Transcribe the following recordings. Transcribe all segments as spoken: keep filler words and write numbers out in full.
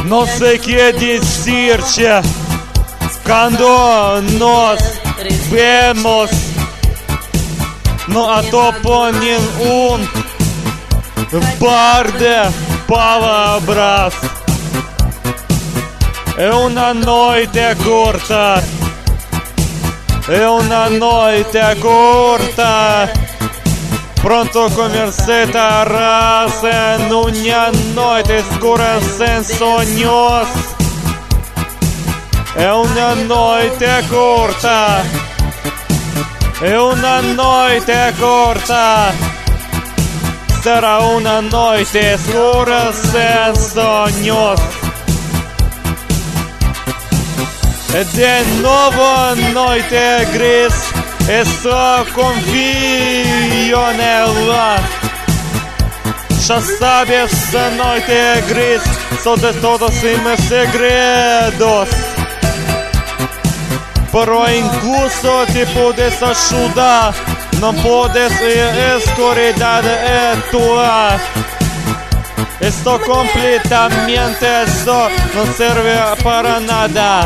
no se quiere decir cuando nos vemos, no a to ponen un par de palabras. È una noite corta, è una noite corta. Pronto começar a ser una noite escura sem sonhos. É uma noite corta, é uma noite corta. Será uma noite escura sem sonhos. De nuevo noite gris, eso confío en ella. Ya sabes, noite gris, son de todos mis segredos. Pero incluso te puedes ayudar, no puedes esconder esto. Esto completamente eso no sirve para nada.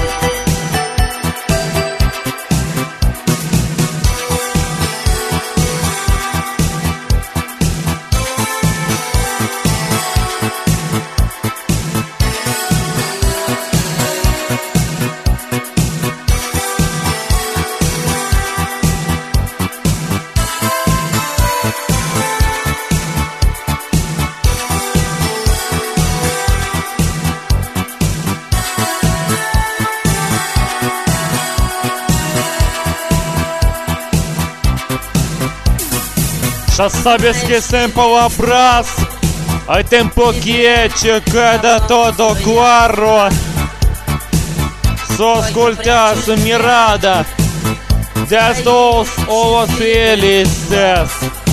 Já sabes que sem palavras hay tempo que queda todo claro. Só escuchas mirada desde os olhos felices.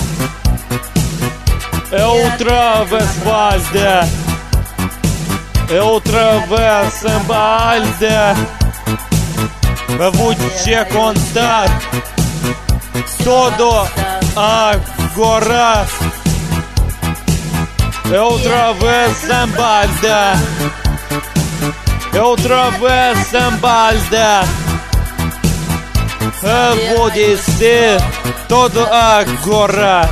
E outra vez balde, e outra vez em balde. Eu vou te contar todo agora. E outra vez em balde, e outra vez em balde. Eu vou dizer todo agora.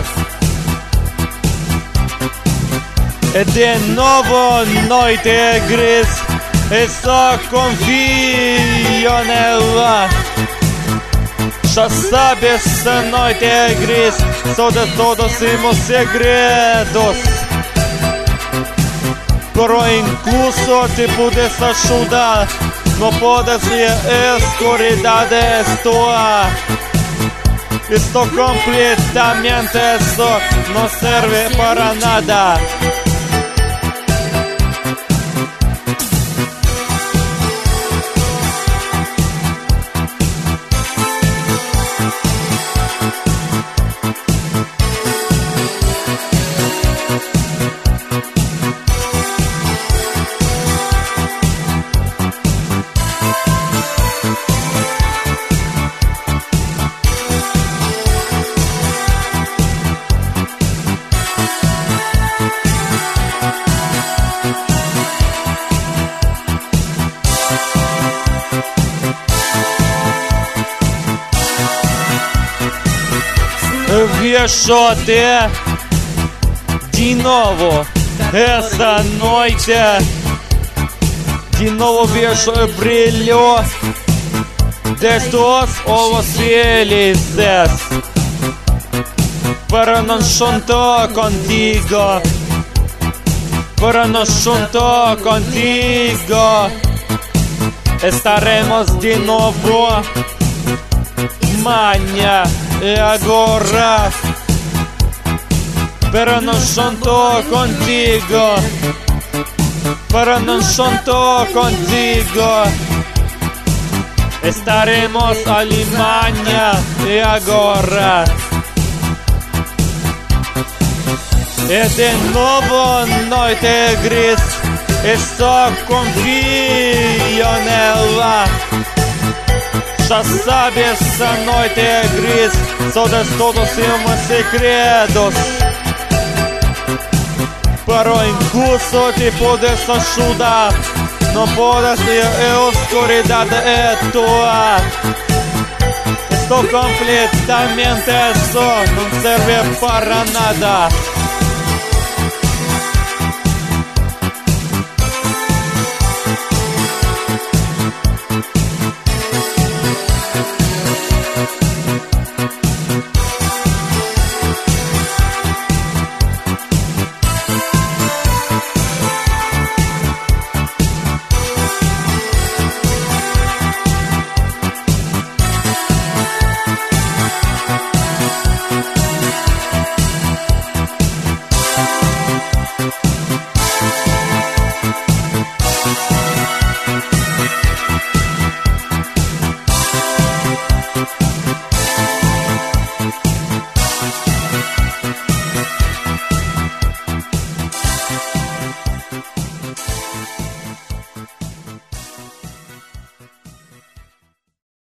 E de novo noite gris, e só confio nela. Já sabes, essa noite é gris, só de todos os segredos. Pero incluso te puedes ajudar, no puedes escuridad esto. Esto completamente eso no sirve para nada. Vejo-te de novo essa noite. De novo vejo o brilho destes olhos felizes. Pero não junto contigo, pero não junto contigo. Estaremos de novo amanhã e agora. Pero não junto contigo, pero não junto contigo. Estaremos amanhã e agora. E de novo noite gris, e só confio nela. Já sabes, essa noite é gris, só de todos os meus segredos. Pero incluso te puedes ajudar, no podas y oscuridad etua. Esto completamente eso no sirve para nada.